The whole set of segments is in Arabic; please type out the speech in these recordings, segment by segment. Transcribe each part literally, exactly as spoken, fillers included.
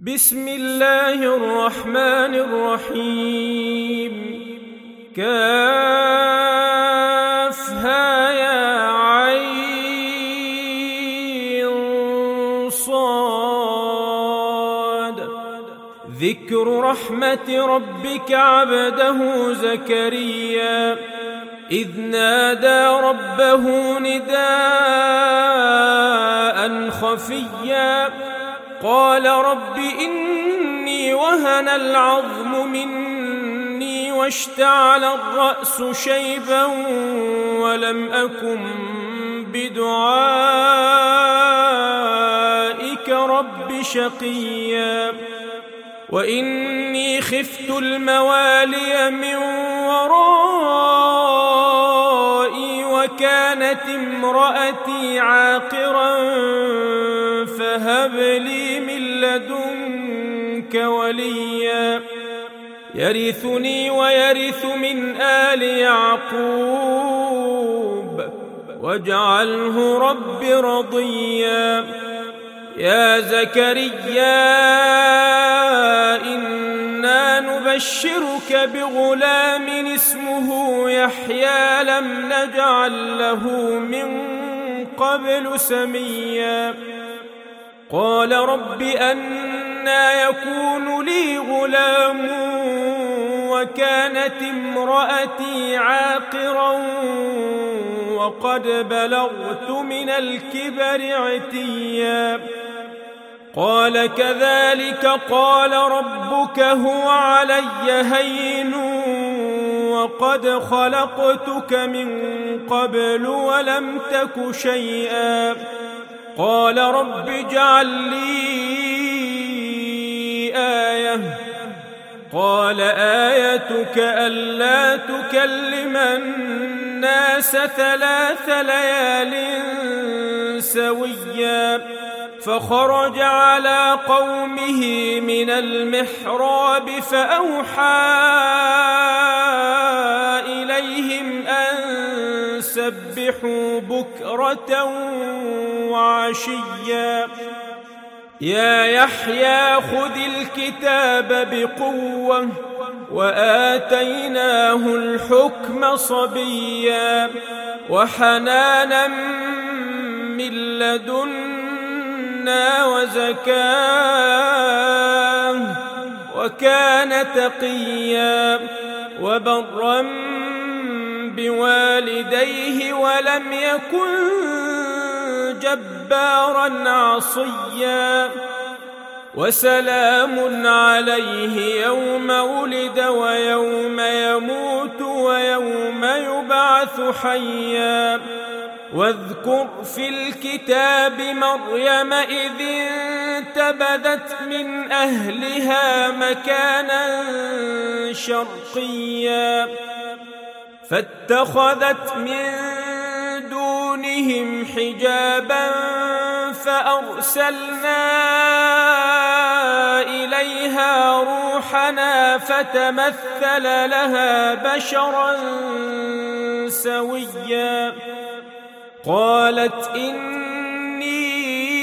بسم الله الرحمن الرحيم. كافها يا عين صاد. ذكر رحمة ربك عبده زكريا إذ نادى ربه نداء خفيا قال رب إني وهن العظم مني واشتعل الرأس شيبا ولم أكن بدعائك رب شقيا وإني خفت الموالي من ورائي وكانت امرأتي عاقرا فهب لي من لدنك وليا يرثني ويرث من آل يعقوب واجعله رب رضيا. يا زكريا إنا نبشرك بغلام اسمه يحيى لم نجعل له من قبل سميا. قال رب أنى يكون لي غلام وكانت امرأتي عاقرا وقد بلغت من الكبر عتيا. قال كذلك قال ربك هو علي هين وقد خلقتك من قبل ولم تك شيئا. قال رب اجعل لي آية. قال آيتك ألا تكلم الناس ثلاث ليال سويا. فخرج على قومه من المحراب فأوحى إليهم أن سبحوا بكرة وعشيا. يا يحيى خذ الكتاب بقوة وآتيناه الحكم صبيا وحنانا من لدنا وزكاة وكان تقيا وبرا بوالديه ولم يكن جبارا عصيا. وسلام عليه يوم ولد ويوم يموت ويوم يبعث حيا. واذكر في الكتاب مريم إذ انتبذت من أهلها مكانا شرقيا فاتخذت من دونهم حجابا فأرسلنا إليها روحنا فتمثل لها بشرا سويا. قالت إني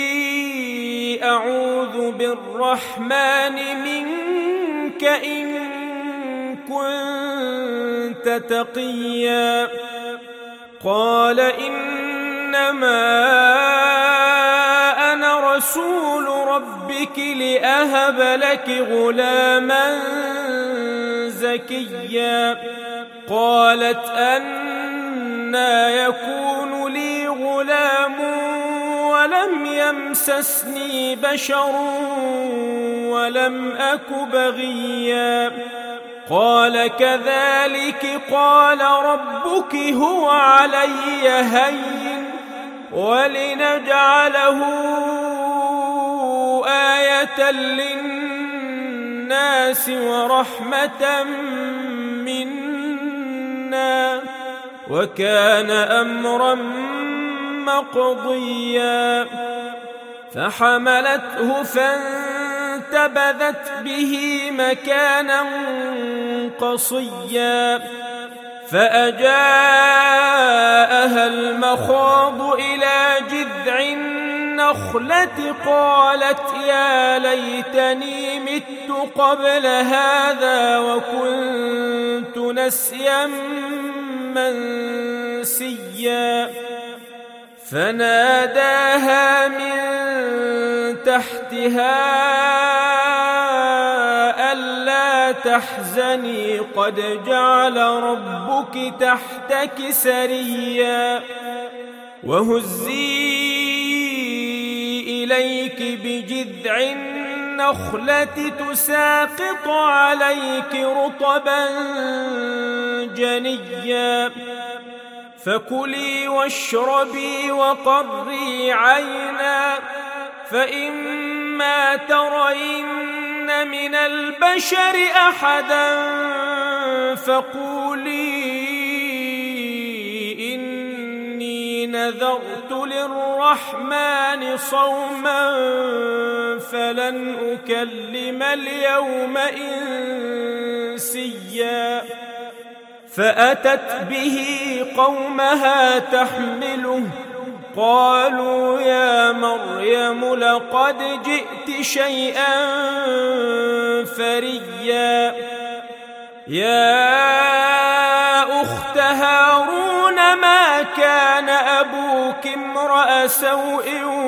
أعوذ بالرحمن منك إن كنت تقيا. قال إنما أنا رسول ربك لأهب لك غلاما زكيا. قالت أنى يكون لي غلام ولم يمسسني بشر ولم أك بغيا. قال كذلك قال ربك هو علي هين ولنجعله آية للناس ورحمة منا وكان أمرا مقضيا. فحملته فانتبذت به مكانا قصيا فأجاءها المخاض إلى جذع النخلة قالت يا ليتني مت قبل هذا وكنت نسيا منسيا فناداها من تحتها ألا تحزني قد جعل ربك تحتك سريا وهزي إليك بجذع النخلة تساقط عليك رطبا جنيا فكلي واشربي وقري عينا فإما ترين من البشر أحدا فقولي إني نذرت للرحمن صوما فلن أكلم اليوم إنسيا فأتت به قومها تحمله قالوا يا مريم لقد جئت شيئا فريا يا أخت هارون ما كان أبوك امرأ سوء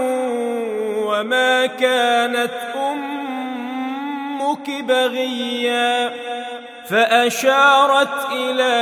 وما كانت أمك بغيا فأشارت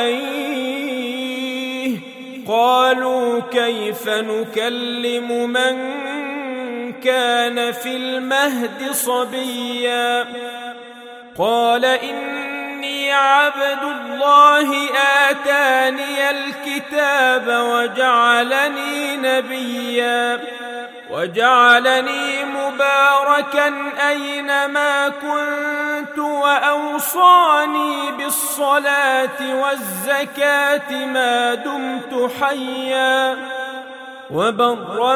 إليه قالوا كيف نكلم من كان في المهد صبيا قال إني عبد الله آتاني الكتاب وجعلني نبيا وجعلني مباركا أينما كنت وأوصاني بالصلاة والزكاة ما دمت حيا وبرا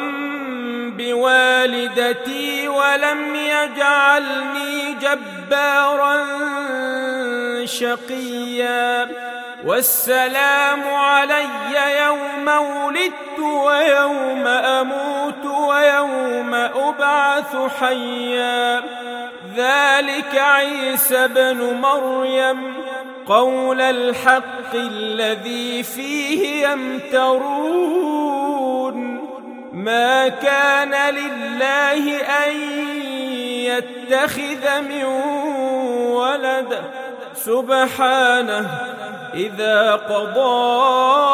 بوالدتي ولم يجعلني جبارا شقيا والسلام علي يوم ولدت ويوم أموت ويوم أبعث حيا ذلك عيسى بن مريم قول الحق الذي فيه يمترون ما كان لله أن يتخذ من ولد سبحانه إذا قضى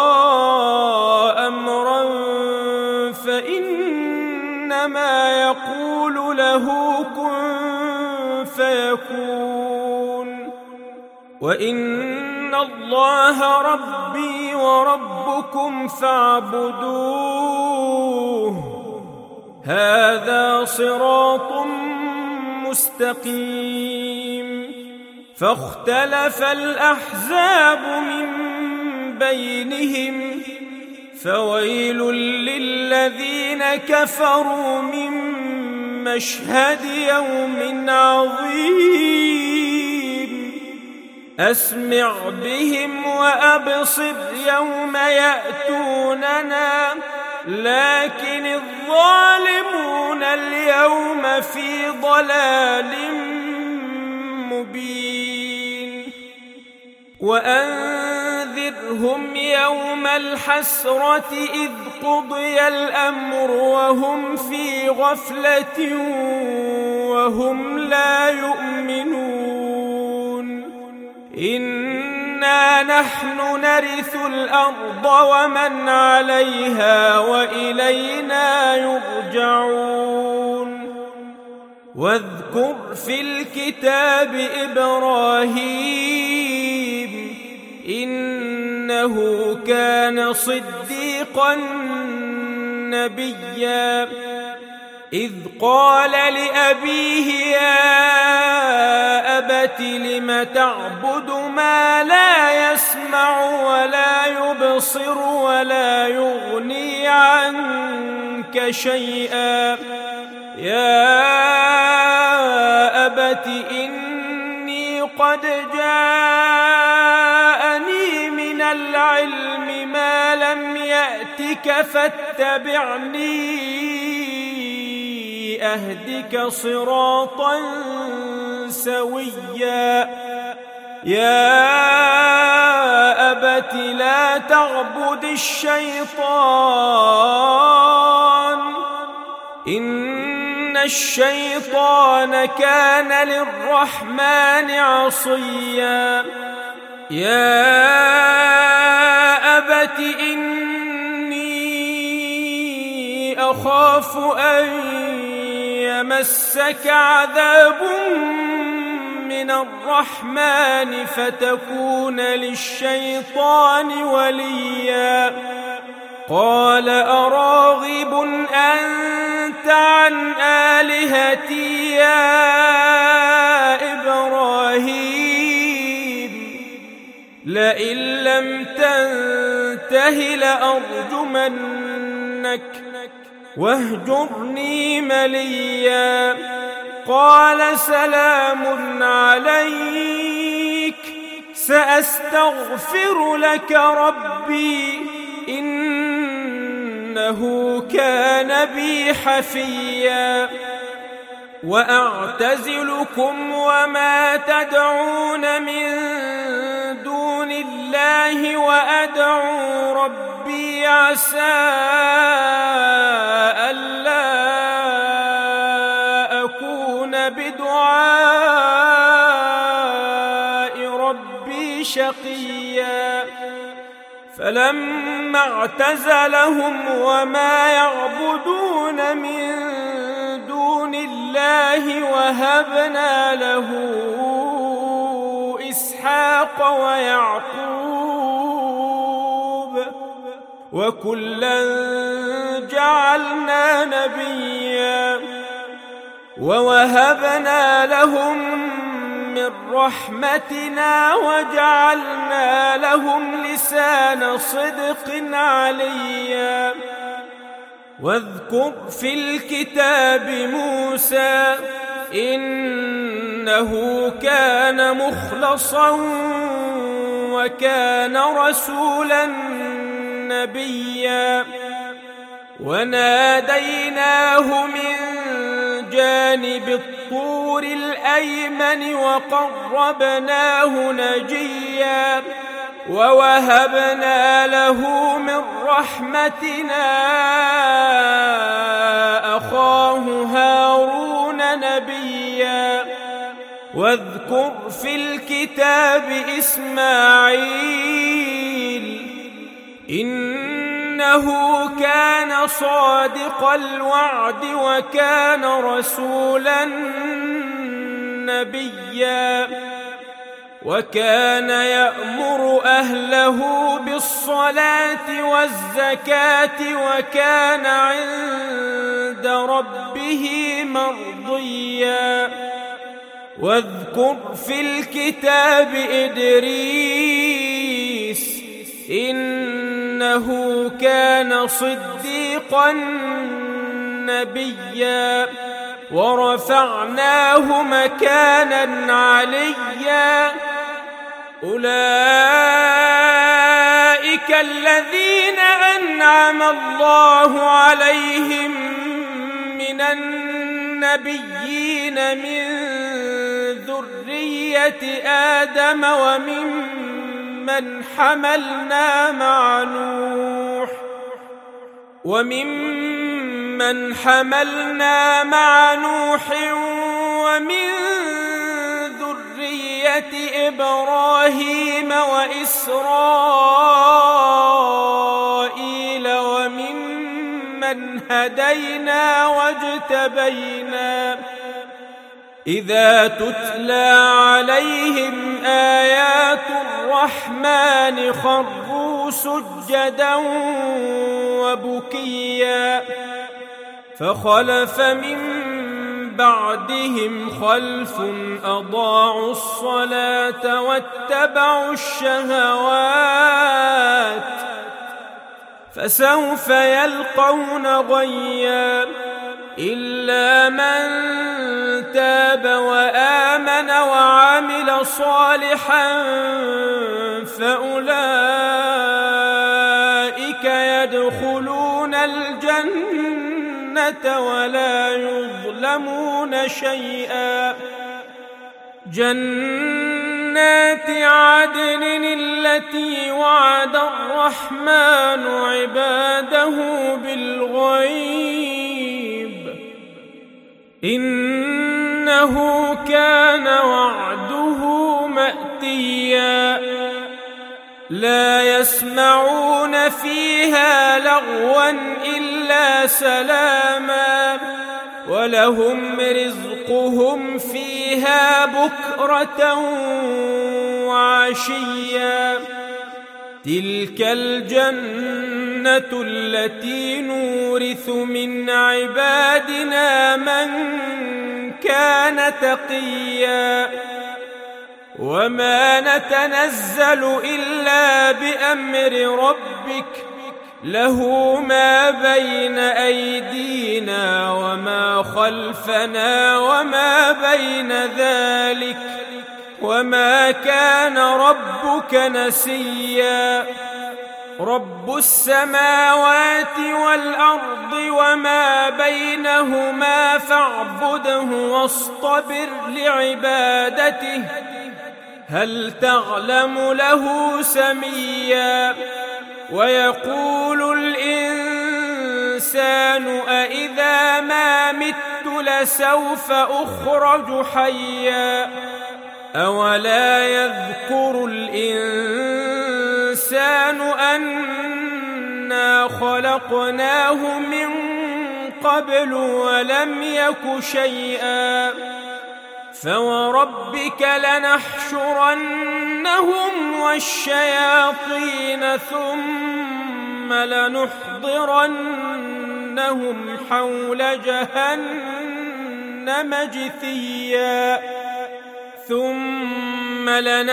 أمرا فإنما يقول له كن فيكون وإن الله ربي وربكم فاعبدوه هذا صراط مستقيم فاختلف الأحزاب من بينهم فويل للذين كفروا من مشهد يوم عظيم أسمع بهم وأبصر يوم يأتوننا لكن الظالمون اليوم في ضلال مبين وأنذرهم يوم الحسرة إذ قضي الأمر وهم في غفلة وهم لا يؤمنون إنا نحن نرث الأرض ومن عليها وإلينا يرجعون واذكر في الكتاب إبراهيم إنه كان صديقا نبيا إذ قال لأبيه يا أبت لم تعبد ما لا يسمع ولا يبصر ولا يغني عنك شيئا يا أبت إني قد جاءني من العلم ما لم يأتك فاتبعني أهدك صراطا سويا يا أبت لا تعبد الشيطان إن الشيطان كان للرحمن عصيا يا أبت إني أخاف أن يمسك عذاب من الرحمن فتكون للشيطان وليا قال أراغب أنت عن آلهتي يا إبراهيم لئن لم تنته لأرجمنك واهجرني مليا قال سلام عليك سأستغفر لك ربي إنه كان بي حفيا وأعتزلكم وما تدعون من دون الله وأدعو ربي عسى ألا أكون بدعاء ربي شقيا فلما اعتزلهم وما يعبدون من دون الله وهبنا له إسحاق ويعقوب وكلا جعلنا نبيا ووهبنا لهم من رحمتنا وجعلنا لهم لسان صدق عليا واذكر في الكتاب موسى إنه كان مخلصا وكان رسولا نبيا وناديناه من جانب الطور الأيمن وقربناه نجيا ووهبنا له من رحمتنا أخاه هارون نبيا واذكر في الكتاب إسماعيل إنه كان صادق الوعد وكان رسولا نبيا وكان يأمر أهله بالصلاة والزكاة وكان عند ربه مرضيا واذكر في الكتاب إدريس إنه كان صديقا نبيا ورفعناه مكانا عليا أولئك الذين أنعم الله عليهم من النبيين من ذرية آدم وممن حملنا مع نوح وممن حملنا مع نوح ومن ذرية إبراهيم وإسرائيل وممن هدينا واجتبينا إذا تتلى عليهم آيات الرحمن خروا سجدا وبكيا فخلف من بعدهم خلف أضاعوا الصلاة واتبعوا الشهوات فسوف يلقون غيا إلا من تاب وآمن وعمل صالحا فأولئك يدخلون الجنة ولا يظلمون يظلمون شيئا. جنات عدن التي وعد الرحمن عباده بالغيب إنه كان وعده مأتيا. لا يسمعون فيها لغوا إلا سلاما ولهم رزقهم فيها بكرة وعشيا. تلك الجنة التي نورث من عبادنا من كان تقيا. وما نتنزل إلا بأمر ربك له ما بين أيدينا وما خلفنا وما بين ذلك وما كان ربك نسيا. رب السماوات والأرض وما بينهما فاعبده واصطبر لعبادته هل تعلم له سميا. ويقول الإنسان أإذا ما مت لسوف أخرج حيا. أولا يذكر الإنسان أنا خلقناه من قبل ولم يك شيئا. فوربك لنحشرنهم والشياطين ثم لنحضرنهم حول جهنم جثيا. ثم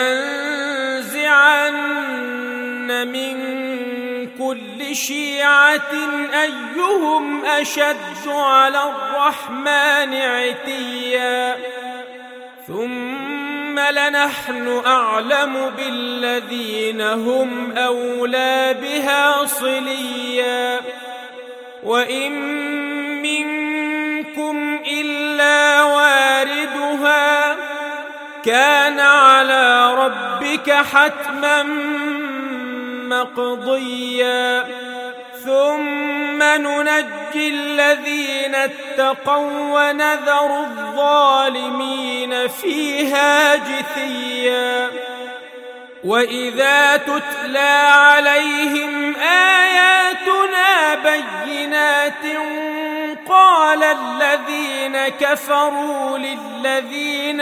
لننزعن من كل شيعة أيهم أشد على الرحمن عتيا. ثم لنحن أعلم بالذين هم أولى بها صليا. وإن منكم إلا واردها كان على ربك حتما مقضيا. ثم ننجي الذين اتقوا ونذر الظالمين فيها جثيا. وإذا تتلى عليهم آياتنا بينات قال الذين كفروا للذين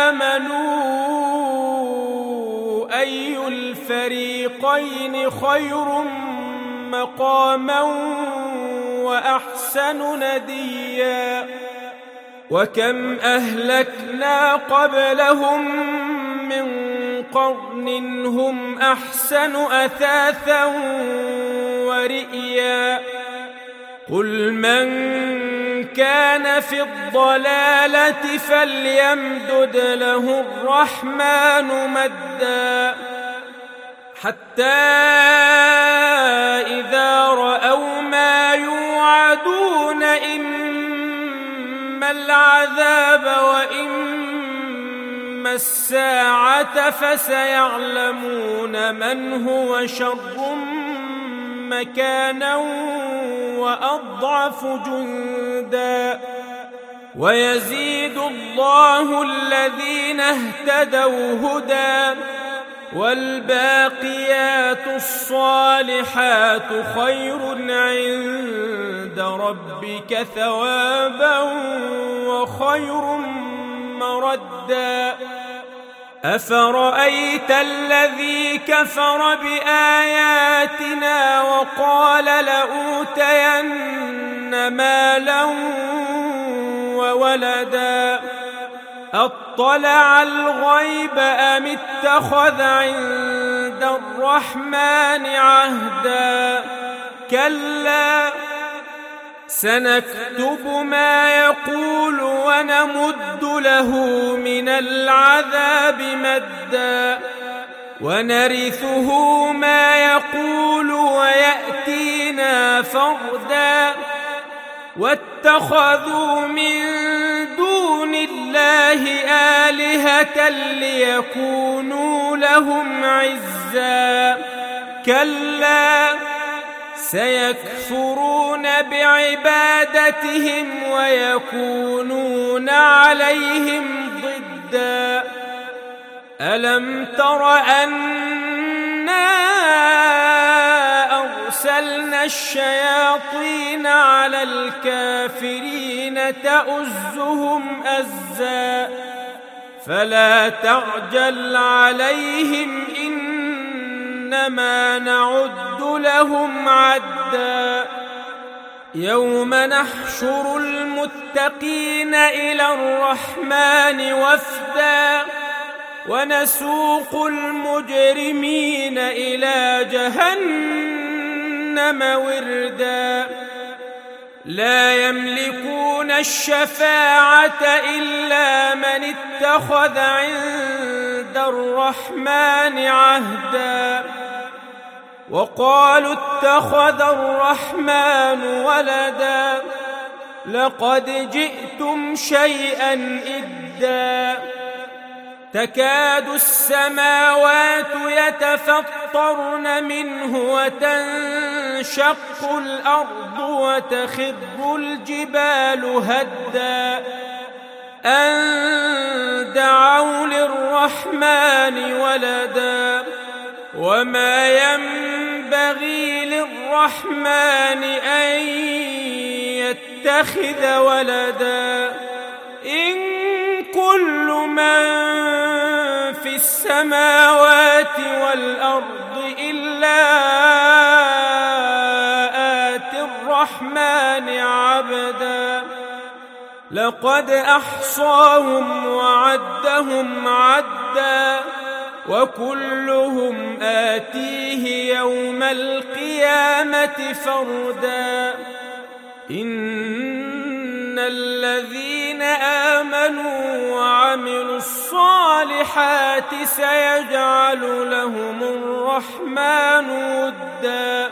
آمنوا أي الفريقين خير مقاما وأحسن نديا. وكم أهلكنا قبلهم من قرن هم أحسن أثاثا ورئيا. قل من كان في الضلالة فليمدد له الرحمن مدا حتى إذا رأوا ما يوعدون إما العذاب وإما الساعة فسيعلمون من هو شر مكانا وأضعف جندا. ويزيد الله الذين اهتدوا هدى والباقيات الصالحات خير عند ربك ثوابا وخير مردا. أفرأيت الذي كفر بآياتنا وقال لأوتين مالا وولدا أطلع الغيب أم اتخذ عند الرحمن عهدا كلا سنكتب ما يقول ونمد له من العذاب مدا ونرثه ما يقول ويأتينا فردا واتخذوا من الله آلهة ليكونوا لهم عزا كلا سيكفرون بعبادتهم ويكونون عليهم ضدا ألم تر أنا أرسلنا الشياطين على الكافرين تؤزهم أزا فلا تعجل عليهم إنما نعد لهم عدا يوم نحشر المتقين إلى الرحمن وفدا ونسوق المجرمين إلى جهنم وردا لا يملكون الشفاعة إلا من اتخذ عند الرحمن عهدا وقالوا اتخذ الرحمن ولدا لقد جئتم شيئا إدا تكاد السماوات يتفطرن منه وتنشق الأرض وتخر الجبال هدا أن دعوا للرحمن ولدا وما ينبغي للرحمن أن يتخذ ولدا إن كل من في السماوات والأرض إلا آتي الرحمن عبدا لقد أحصاهم وعدهم عدا وكلهم آتيه يوم القيامة فردا إن الذين آمنوا وعملوا الصالحات سيجعل لهم الرحمن ودا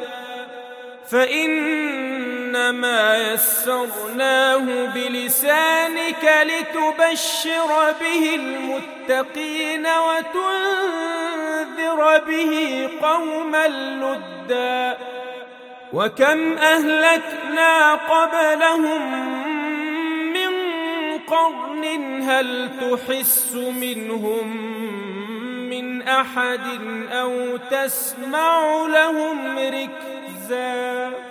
فإنما يسرناه بلسانك لتبشر به المتقين وتنذر به قوما لدا وكم أهلكنا قبلهم من قرن هل تحس منهم من أحد أو تسمع لهم ركزا